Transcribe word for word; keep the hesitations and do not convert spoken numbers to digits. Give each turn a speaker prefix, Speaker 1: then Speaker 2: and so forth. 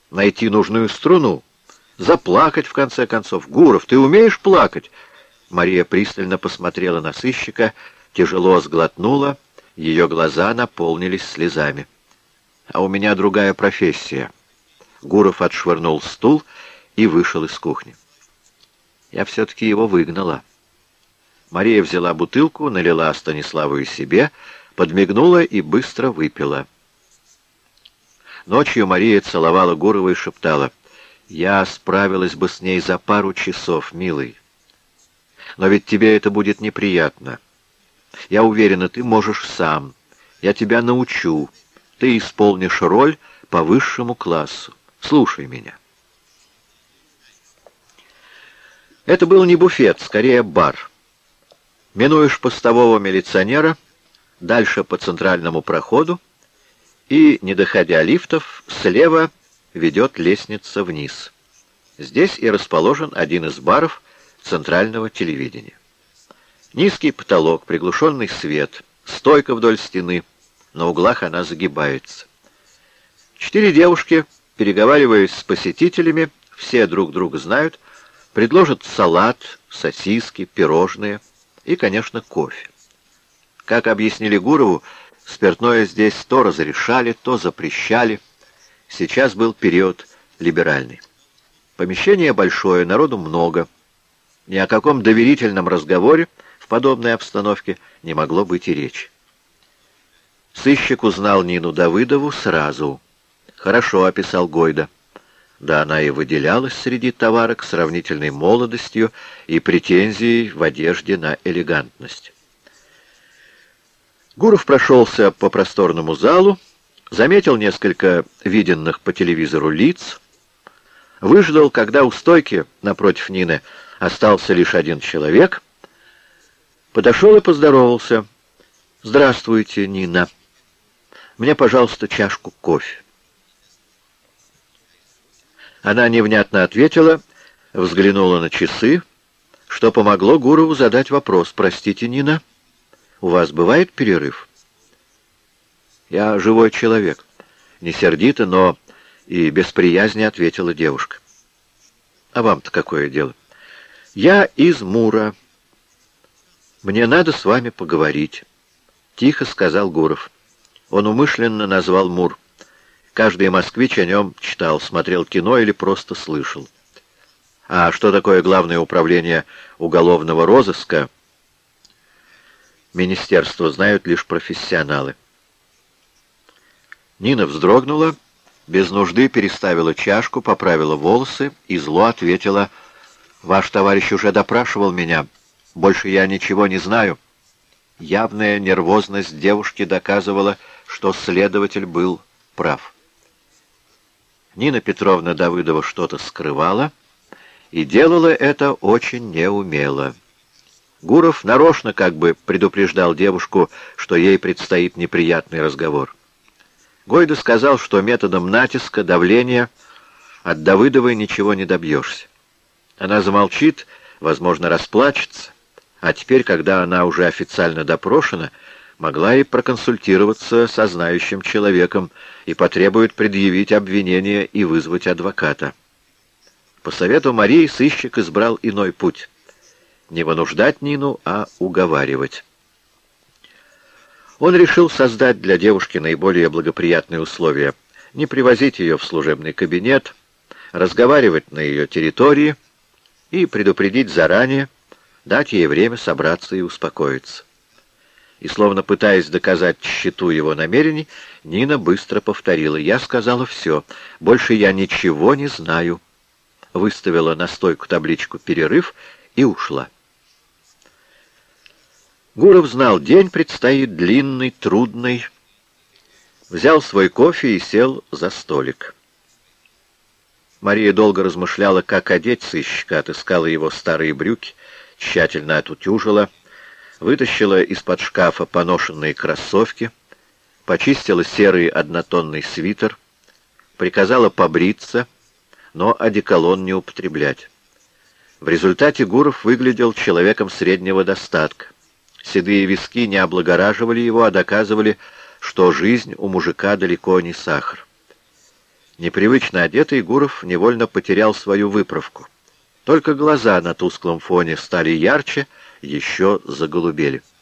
Speaker 1: найти нужную струну, заплакать, в конце концов. Гуров, ты умеешь плакать?» Мария пристально посмотрела на сыщика, тяжело сглотнула, ее глаза наполнились слезами. «А у меня другая профессия». Гуров отшвырнул стул и вышел из кухни. «Я все-таки его выгнала». Мария взяла бутылку, налила Станиславу и себе, подмигнула и быстро выпила. Ночью Мария целовала Гурова и шептала: «Я справилась бы с ней за пару часов, милый. Но ведь тебе это будет неприятно. Я уверена, ты можешь сам. Я тебя научу. Ты исполнишь роль по высшему классу. Слушай меня». Это был не буфет, скорее бар. Минуешь постового милиционера, дальше по центральному проходу, и, не доходя лифтов, слева ведет лестница вниз. Здесь и расположен один из баров центрального телевидения. Низкий потолок, приглушенный свет, стойка вдоль стены, на углах она загибается. Четыре девушки, переговариваясь с посетителями, все друг друга знают, предложат салат, сосиски, пирожные и, конечно, кофе. Как объяснили Гурову, спиртное здесь то разрешали, то запрещали. Сейчас был период либеральный. Помещение большое, народу много. Ни о каком доверительном разговоре в подобной обстановке не могло быть и речи. Сыщик узнал Нину Давыдову сразу. Хорошо описал Гойда. Да она и выделялась среди товарок сравнительной молодостью и претензией в одежде на элегантность. Гуров прошелся по просторному залу, заметил несколько виденных по телевизору лиц, выждал, когда у стойки напротив Нины остался лишь один человек, подошел и поздоровался. «Здравствуйте, Нина. Мне, пожалуйста, чашку кофе». Она невнятно ответила, взглянула на часы, что помогло Гурову задать вопрос. «Простите, Нина, у вас бывает перерыв?» «Я живой человек», — не сердито, но и без приязни ответила девушка. «А вам-то какое дело?» «Я из Мура. Мне надо с вами поговорить», — тихо сказал Гуров. Он умышленно назвал Мур. Каждый москвич о нем читал, смотрел кино или просто слышал. А что такое Главное управление уголовного розыска, министерство, знают лишь профессионалы. Нина вздрогнула, без нужды переставила чашку, поправила волосы и зло ответила: «Ваш товарищ уже допрашивал меня. Больше я ничего не знаю». Явная нервозность девушки доказывала, что следователь был прав. Нина Петровна Давыдова что-то скрывала и делала это очень неумело. Гуров нарочно как бы предупреждал девушку, что ей предстоит неприятный разговор. Гойда сказал, что методом натиска, давления от Давыдовой ничего не добьешься. Она замолчит, возможно, расплачется, а теперь, когда она уже официально допрошена, могла и проконсультироваться со знающим человеком и потребует предъявить обвинение и вызвать адвоката. По совету Марии сыщик избрал иной путь. Не вынуждать Нину, а уговаривать. Он решил создать для девушки наиболее благоприятные условия, не привозить ее в служебный кабинет, разговаривать на ее территории и предупредить заранее, дать ей время собраться и успокоиться. И, словно пытаясь доказать тщету его намерений, Нина быстро повторила: «Я сказала все, больше я ничего не знаю». Выставила на стойку табличку «Перерыв» и ушла. Гуров знал, день предстоит длинный, трудный. Взял свой кофе и сел за столик. Мария долго размышляла, как одеть сыщика, отыскала его старые брюки, тщательно отутюжила, вытащила из-под шкафа поношенные кроссовки, почистила серый однотонный свитер, приказала побриться, но одеколон не употреблять. В результате Гуров выглядел человеком среднего достатка. Седые виски не облагораживали его, а доказывали, что жизнь у мужика далеко не сахар. Непривычно одетый, Гуров невольно потерял свою выправку. Только глаза на тусклом фоне стали ярче, еще заголубели.